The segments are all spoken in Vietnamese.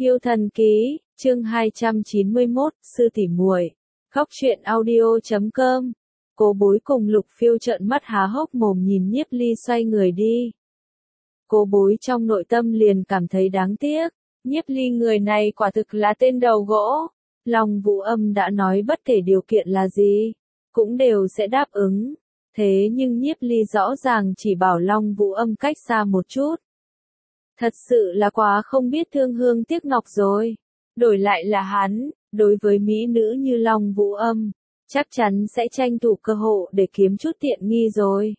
Yêu thần ký, chương 291, sư tỷ muội. Khóc chuyện audio.com. Cô Bối cùng Lục Phiêu trợn mắt há hốc mồm nhìn Nhiếp Ly xoay người đi. Cô Bối trong nội tâm liền cảm thấy đáng tiếc, Nhiếp Ly người này quả thực là tên đầu gỗ. Long Vũ Âm đã nói bất kể điều kiện là gì, cũng đều sẽ đáp ứng. Thế nhưng Nhiếp Ly rõ ràng chỉ bảo Long Vũ Âm cách xa một chút. Thật sự là quá không biết thương hương tiếc ngọc rồi. Đổi lại là hắn, đối với mỹ nữ như Long Vũ Âm, chắc chắn sẽ tranh thủ cơ hội để kiếm chút tiện nghi rồi.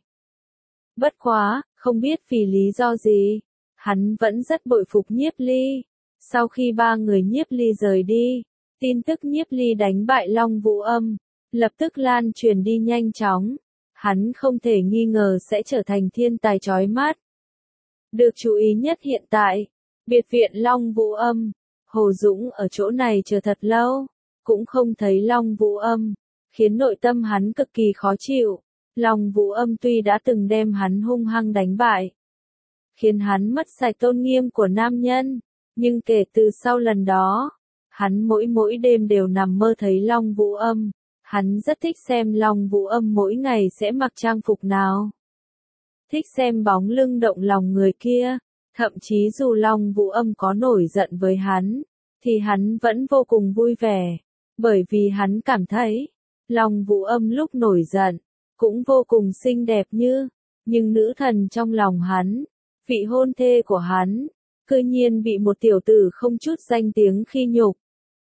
Bất quá, không biết vì lý do gì, hắn vẫn rất bội phục Nhiếp Ly. Sau khi ba người Nhiếp Ly rời đi, tin tức Nhiếp Ly đánh bại Long Vũ Âm, lập tức lan truyền đi nhanh chóng. Hắn không thể nghi ngờ sẽ trở thành thiên tài chói mắt. Được chú ý nhất hiện tại, biệt viện Long Vũ Âm. Hồ Dũng ở chỗ này chờ thật lâu, cũng không thấy Long Vũ Âm, khiến nội tâm hắn cực kỳ khó chịu. Long Vũ Âm tuy đã từng đem hắn hung hăng đánh bại, khiến hắn mất sạch tôn nghiêm của nam nhân, nhưng kể từ sau lần đó, hắn mỗi đêm đều nằm mơ thấy Long Vũ Âm. Hắn rất thích xem Long Vũ Âm mỗi ngày sẽ mặc trang phục nào. Thích xem bóng lưng động lòng người kia, thậm chí dù Long Vũ Âm có nổi giận với hắn, thì hắn vẫn vô cùng vui vẻ, bởi vì hắn cảm thấy, Long Vũ Âm lúc nổi giận, cũng vô cùng xinh đẹp nhưng nữ thần trong lòng hắn, vị hôn thê của hắn, cư nhiên bị một tiểu tử không chút danh tiếng khi nhục.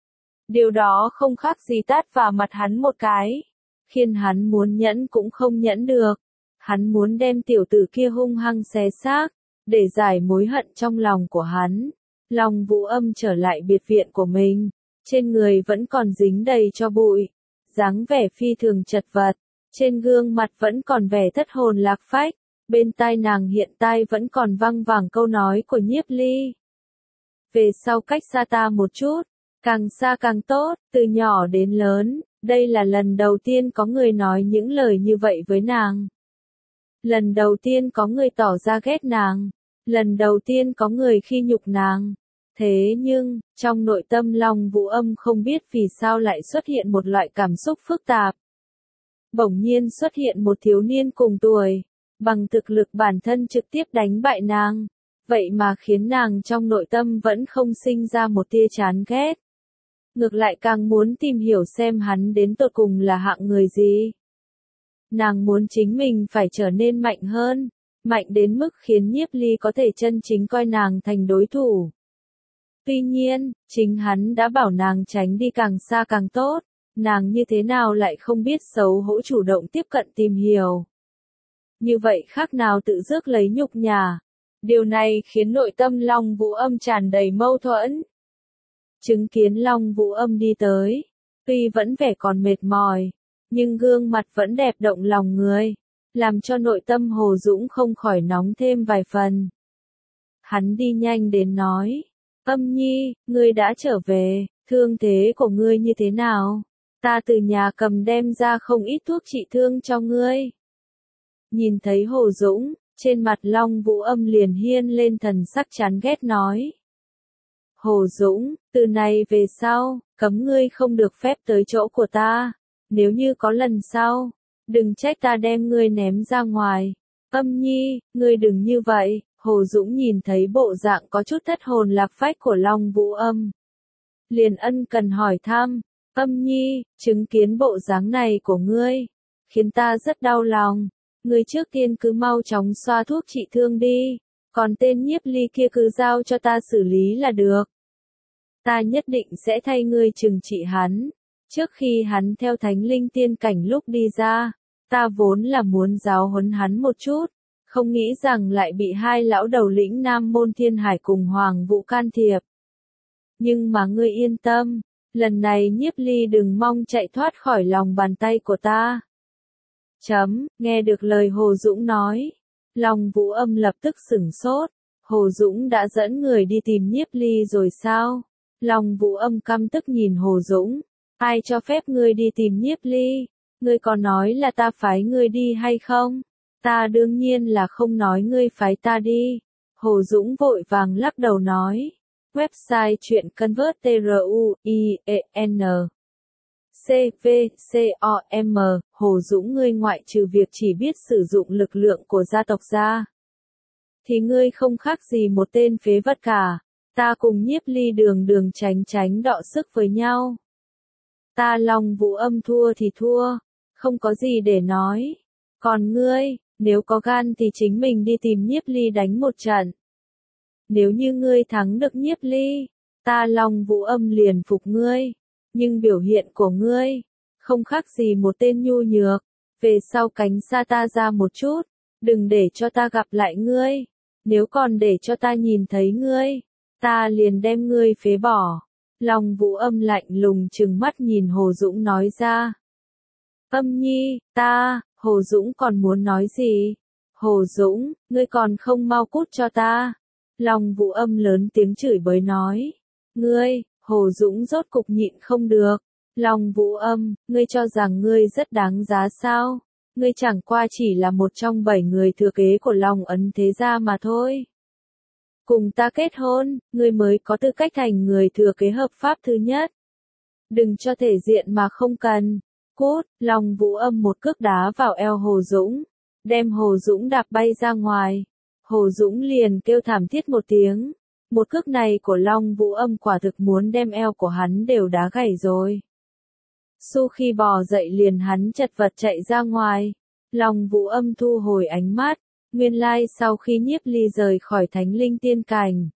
Điều đó không khác gì tát vào mặt hắn một cái, khiến hắn muốn nhẫn cũng không nhẫn được. Hắn muốn đem tiểu tử kia hung hăng xé xác, để giải mối hận trong lòng của hắn. Long Vũ Âm trở lại biệt viện của mình, trên người vẫn còn dính đầy tro bụi, dáng vẻ phi thường chật vật, trên gương mặt vẫn còn vẻ thất hồn lạc phách, bên tai nàng hiện tại vẫn còn văng vẳng câu nói của Nhiếp Ly. Về sau cách xa ta một chút, càng xa càng tốt, từ nhỏ đến lớn, đây là lần đầu tiên có người nói những lời như vậy với nàng. Lần đầu tiên có người tỏ ra ghét nàng, lần đầu tiên có người khi nhục nàng. Thế nhưng, trong nội tâm Long Vũ Âm không biết vì sao lại xuất hiện một loại cảm xúc phức tạp. Bỗng nhiên xuất hiện một thiếu niên cùng tuổi, bằng thực lực bản thân trực tiếp đánh bại nàng, vậy mà khiến nàng trong nội tâm vẫn không sinh ra một tia chán ghét. Ngược lại càng muốn tìm hiểu xem hắn đến tột cùng là hạng người gì. Nàng muốn chính mình phải trở nên mạnh hơn, mạnh đến mức khiến Nhiếp Ly có thể chân chính coi nàng thành đối thủ. Tuy nhiên, chính hắn đã bảo nàng tránh đi càng xa càng tốt, nàng như thế nào lại không biết xấu hổ chủ động tiếp cận tìm hiểu. Như vậy khác nào tự rước lấy nhục nhã. Điều này khiến nội tâm Long Vũ Âm tràn đầy mâu thuẫn. Chứng kiến Long Vũ Âm đi tới, tuy vẫn vẻ còn mệt mỏi, nhưng gương mặt vẫn đẹp động lòng người, làm cho nội tâm Hồ Dũng không khỏi nóng thêm vài phần. Hắn đi nhanh đến nói, Âm Nhi, ngươi đã trở về, thương thế của ngươi như thế nào? Ta từ nhà cầm đem ra không ít thuốc trị thương cho ngươi. Nhìn thấy Hồ Dũng, trên mặt Long Vũ Âm liền hiên lên thần sắc chán ghét nói. Hồ Dũng, từ này về sau, cấm ngươi không được phép tới chỗ của ta. Nếu như có lần sau, đừng trách ta đem ngươi ném ra ngoài. Âm Nhi, ngươi đừng như vậy. Hồ Dũng nhìn thấy bộ dạng có chút thất hồn lạc phách của Long Vũ Âm, liền ân cần hỏi thăm. Âm Nhi, chứng kiến bộ dáng này của ngươi, khiến ta rất đau lòng. Ngươi trước tiên cứ mau chóng xoa thuốc trị thương đi, còn tên Nhiếp Ly kia cứ giao cho ta xử lý là được. Ta nhất định sẽ thay ngươi trừng trị hắn. Trước khi hắn theo Thánh Linh tiên cảnh lúc đi ra, ta vốn là muốn giáo huấn hắn một chút, không nghĩ rằng lại bị hai lão đầu lĩnh Nam Môn Thiên Hải cùng Hoàng Vũ can thiệp. Nhưng mà ngươi yên tâm, lần này Nhiếp Ly đừng mong chạy thoát khỏi lòng bàn tay của ta. Nghe được lời Hồ Dũng nói, Long Vũ Âm lập tức sửng sốt. Hồ Dũng đã dẫn người đi tìm Nhiếp Ly rồi sao? Long Vũ Âm căm tức nhìn Hồ Dũng. Ai cho phép ngươi đi tìm Nhiếp Ly? Ngươi có nói là ta phái ngươi đi hay không? Ta đương nhiên là không nói ngươi phái ta đi. Hồ Dũng vội vàng lắc đầu nói. Website truyện ConvertRuien. CVCOM, Hồ Dũng ngươi ngoại trừ việc chỉ biết sử dụng lực lượng của gia tộc ra, thì ngươi không khác gì một tên phế vật cả. Ta cùng Nhiếp Ly đường đường tránh tránh đọ sức với nhau. Ta Long Vũ Âm thua thì thua, không có gì để nói. Còn ngươi, nếu có gan thì chính mình đi tìm Nhiếp Ly đánh một trận. Nếu như ngươi thắng được Nhiếp Ly, ta Long Vũ Âm liền phục ngươi. Nhưng biểu hiện của ngươi, không khác gì một tên nhu nhược. Về sau cánh xa ta ra một chút, đừng để cho ta gặp lại ngươi. Nếu còn để cho ta nhìn thấy ngươi, ta liền đem ngươi phế bỏ. Long Vũ Âm lạnh lùng trừng mắt nhìn Hồ Dũng nói ra. Âm nhi, Hồ Dũng còn muốn nói gì? Hồ Dũng, ngươi còn không mau cút cho ta. Long Vũ Âm lớn tiếng chửi bới nói. Ngươi, Hồ Dũng rốt cục nhịn không được. Long Vũ Âm, ngươi cho rằng ngươi rất đáng giá sao? Ngươi chẳng qua chỉ là một trong 7 người thừa kế của Long Ấn Thế Gia mà thôi. Cùng ta kết hôn, ngươi mới có tư cách thành người thừa kế hợp pháp thứ nhất. Đừng cho thể diện mà không cần. Cút, Long Vũ Âm một cước đá vào eo Hồ Dũng, đem Hồ Dũng đạp bay ra ngoài. Hồ Dũng liền kêu thảm thiết một tiếng. Một cước này của Long Vũ Âm quả thực muốn đem eo của hắn đều đá gãy rồi. Su khi bò dậy liền hắn chật vật chạy ra ngoài. Long Vũ Âm thu hồi ánh mắt. Nguyên lai sau khi Nhiếp Ly rời khỏi Thánh Linh Tiên Cảnh,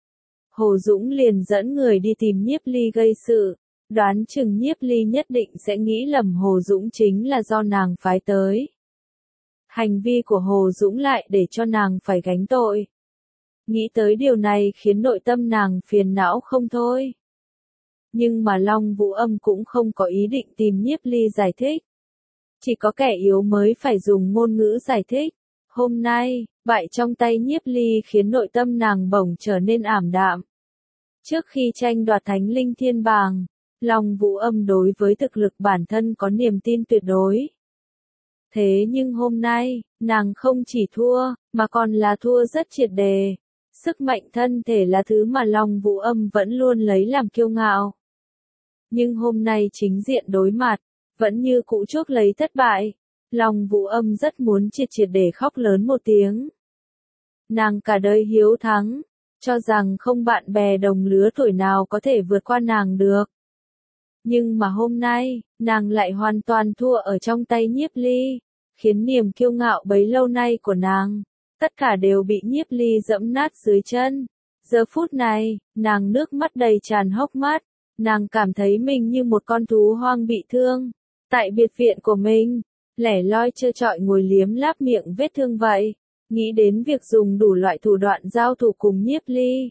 Hồ Dũng liền dẫn người đi tìm Nhiếp Ly gây sự. Đoán chừng Nhiếp Ly nhất định sẽ nghĩ lầm Hồ Dũng chính là do nàng phái tới. Hành vi của Hồ Dũng lại để cho nàng phải gánh tội. Nghĩ tới điều này khiến nội tâm nàng phiền não không thôi. Nhưng mà Long Vũ Âm cũng không có ý định tìm Nhiếp Ly giải thích. Chỉ có kẻ yếu mới phải dùng ngôn ngữ giải thích. Hôm nay, bại trong tay Nhiếp Ly khiến nội tâm nàng bỗng trở nên ảm đạm. Trước khi tranh đoạt Thánh Linh Thiên Bàng, Long Vũ Âm đối với thực lực bản thân có niềm tin tuyệt đối. Thế nhưng hôm nay, nàng không chỉ thua, mà còn là thua rất triệt đề. Sức mạnh thân thể là thứ mà Long Vũ Âm vẫn luôn lấy làm kiêu ngạo. Nhưng hôm nay chính diện đối mặt, vẫn như cũ chuốc lấy thất bại. Long Vũ Âm rất muốn triệt triệt để khóc lớn một tiếng. Nàng cả đời hiếu thắng, cho rằng không bạn bè đồng lứa tuổi nào có thể vượt qua nàng được. Nhưng mà hôm nay, nàng lại hoàn toàn thua ở trong tay Nhiếp Ly, khiến niềm kiêu ngạo bấy lâu nay của nàng, tất cả đều bị Nhiếp Ly dẫm nát dưới chân. Giờ phút này, nàng nước mắt đầy tràn hốc mắt, nàng cảm thấy mình như một con thú hoang bị thương, tại biệt viện của mình, lẻ loi trơ trọi ngồi liếm láp miệng vết thương vậy, nghĩ đến việc dùng đủ loại thủ đoạn giao thủ cùng Nhiếp Ly.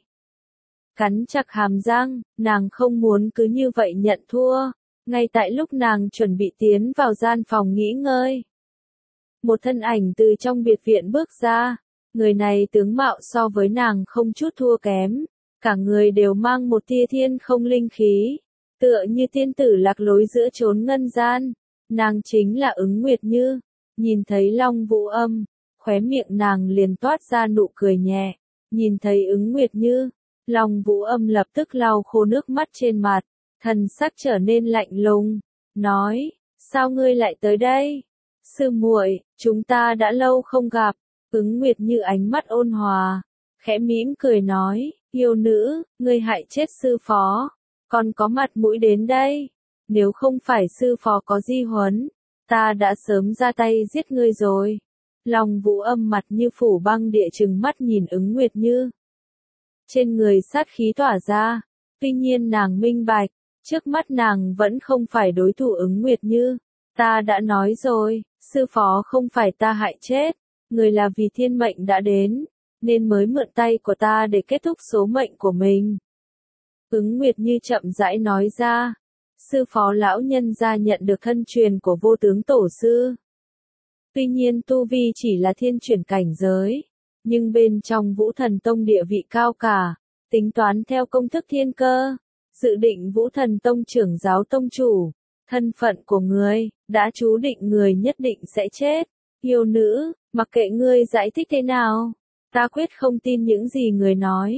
Cắn chặt hàm răng, nàng không muốn cứ như vậy nhận thua, ngay tại lúc nàng chuẩn bị tiến vào gian phòng nghỉ ngơi. Một thân ảnh từ trong biệt viện bước ra, người này tướng mạo so với nàng không chút thua kém, cả người đều mang một tia thiên không linh khí, tựa như tiên tử lạc lối giữa chốn ngân gian. Nàng chính là Ứng Nguyệt Như. Nhìn thấy Long Vũ Âm, khóe miệng nàng liền toát ra nụ cười nhẹ. Nhìn thấy Ứng Nguyệt Như, Long Vũ Âm lập tức lau khô nước mắt trên mặt, thần sắc trở nên lạnh lùng, nói: "Sao ngươi lại tới đây? Sư muội, chúng ta đã lâu không gặp." Ứng Nguyệt Như ánh mắt ôn hòa, khẽ mỉm cười nói: "Yêu nữ, ngươi hại chết sư phó, còn có mặt mũi đến đây? Nếu không phải sư phó có di huấn, ta đã sớm ra tay giết ngươi rồi." Long Vũ Âm mặt như phủ băng địa trừng mắt nhìn Ứng Nguyệt Như. Trên người sát khí tỏa ra, tuy nhiên nàng minh bạch, trước mắt nàng vẫn không phải đối thủ Ứng Nguyệt Như. Ta đã nói rồi, sư phó không phải ta hại chết, người là vì thiên mệnh đã đến, nên mới mượn tay của ta để kết thúc số mệnh của mình. Ứng Nguyệt Như chậm rãi nói ra. Sư phó lão nhân gia nhận được thân truyền của vô tướng tổ sư. Tuy nhiên tu vi chỉ là thiên chuyển cảnh giới, nhưng bên trong Vũ Thần Tông địa vị cao cả, tính toán theo công thức thiên cơ, dự định Vũ Thần Tông trưởng giáo tông chủ, thân phận của người, đã chú định người nhất định sẽ chết. Yêu nữ, mặc kệ ngươi giải thích thế nào, ta quyết không tin những gì người nói.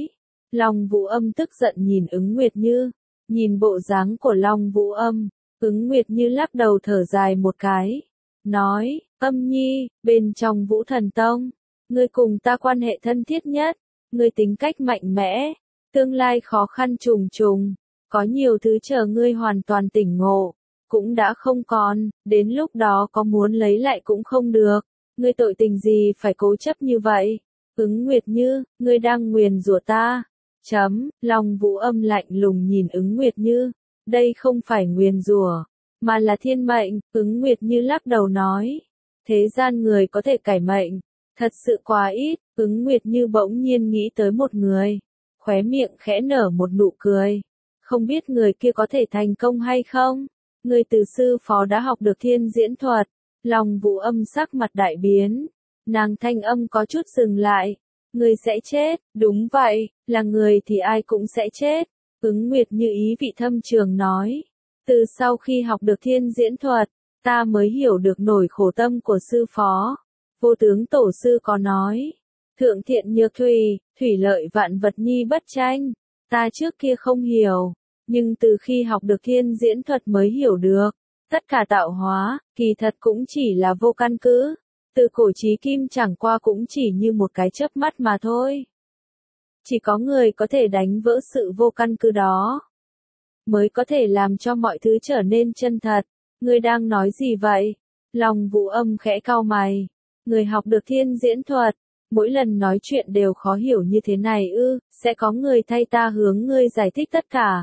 Long Vũ Âm tức giận nhìn Ứng Nguyệt Như, nhìn bộ dáng của Long Vũ Âm, Ứng Nguyệt Như lắc đầu thở dài một cái, nói, Âm Nhi, bên trong Vũ Thần Tông, ngươi cùng ta quan hệ thân thiết nhất, ngươi tính cách mạnh mẽ, tương lai khó khăn trùng trùng, có nhiều thứ chờ ngươi hoàn toàn tỉnh ngộ, cũng đã không còn, đến lúc đó có muốn lấy lại cũng không được, ngươi tội tình gì phải cố chấp như vậy? Ứng Nguyệt Như, ngươi đang nguyền rủa ta. Long Vũ Âm lạnh lùng nhìn Ứng Nguyệt Như, đây không phải nguyền rủa, mà là thiên mệnh. Ứng Nguyệt Như lắc đầu nói, thế gian người có thể cải mệnh, thật sự quá ít. Ứng Nguyệt Như bỗng nhiên nghĩ tới một người, khóe miệng khẽ nở một nụ cười, không biết người kia có thể thành công hay không? Người từ sư phó đã học được thiên diễn thuật. Long Vũ Âm sắc mặt đại biến, nàng thanh âm có chút dừng lại. Người sẽ chết, đúng vậy, là người thì ai cũng sẽ chết. Ứng Nguyệt Như ý vị thâm trường nói, từ sau khi học được thiên diễn thuật, ta mới hiểu được nỗi khổ tâm của sư phó. Vô tướng tổ sư có nói, thượng thiện nhược thủy, thủy lợi vạn vật nhi bất tranh. Ta trước kia không hiểu, nhưng từ khi học được thiên diễn thuật mới hiểu được, tất cả tạo hóa, kỳ thật cũng chỉ là vô căn cứ. Từ cổ chí kim chẳng qua cũng chỉ như một cái chớp mắt mà thôi. Chỉ có người có thể đánh vỡ sự vô căn cứ đó, mới có thể làm cho mọi thứ trở nên chân thật. Ngươi đang nói gì vậy? Long Vũ Âm khẽ cau mày. Người học được thiên diễn thuật, mỗi lần nói chuyện đều khó hiểu như thế này ư? Sẽ có người thay ta hướng ngươi giải thích tất cả.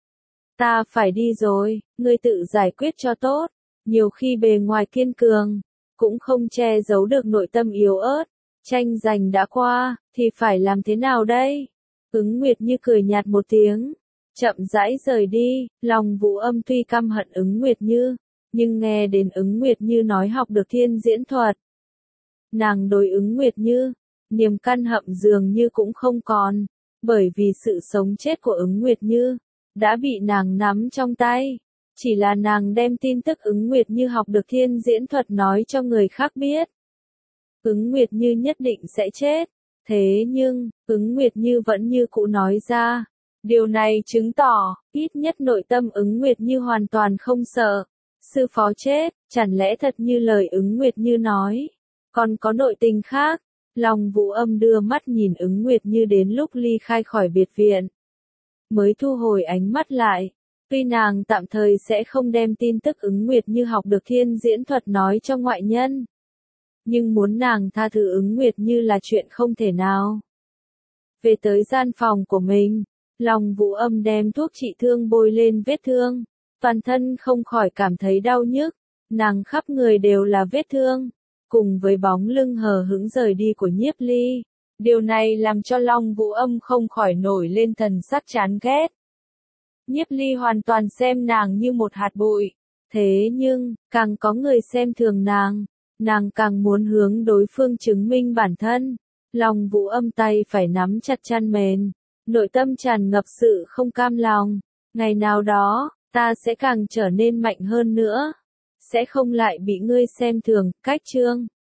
Ta phải đi rồi, ngươi tự giải quyết cho tốt. Nhiều khi bề ngoài kiên cường, cũng không che giấu được nội tâm yếu ớt. Tranh giành đã qua, thì phải làm thế nào đây? Ứng Nguyệt Như cười nhạt một tiếng, chậm rãi rời đi. Long Vũ Âm tuy căm hận Ứng Nguyệt Như, nhưng nghe đến Ứng Nguyệt Như nói học được thiên diễn thuật, nàng đối Ứng Nguyệt Như, niềm căn hận dường như cũng không còn, bởi vì sự sống chết của Ứng Nguyệt Như đã bị nàng nắm trong tay. Chỉ là nàng đem tin tức Ứng Nguyệt Như học được thiên diễn thuật nói cho người khác biết. Ứng Nguyệt Như nhất định sẽ chết. Thế nhưng, Ứng Nguyệt Như vẫn như cũ nói ra. Điều này chứng tỏ, ít nhất nội tâm Ứng Nguyệt Như hoàn toàn không sợ. Sư phó chết, chẳng lẽ thật như lời Ứng Nguyệt Như nói. Còn có nội tình khác. Long Vũ Âm đưa mắt nhìn Ứng Nguyệt Như đến lúc ly khai khỏi biệt viện, mới thu hồi ánh mắt lại. Tuy nàng tạm thời sẽ không đem tin tức Ứng Nguyệt Như học được thiên diễn thuật nói cho ngoại nhân, nhưng muốn nàng tha thứ Ứng Nguyệt Như là chuyện không thể nào. Về tới gian phòng của mình, Long Vũ Âm đem thuốc trị thương bôi lên vết thương, toàn thân không khỏi cảm thấy đau nhức, nàng khắp người đều là vết thương, cùng với bóng lưng hờ hững rời đi của Nhiếp Ly. Điều này làm cho Long Vũ Âm không khỏi nổi lên thần sắc chán ghét. Nhiếp Ly hoàn toàn xem nàng như một hạt bụi. Thế nhưng, càng có người xem thường nàng càng muốn hướng đối phương chứng minh bản thân. Long Vũ Âm tay phải nắm chặt chăn mền, nội tâm tràn ngập sự không cam lòng. Ngày nào đó, ta sẽ càng trở nên mạnh hơn nữa. Sẽ không lại bị ngươi xem thường. Cách chương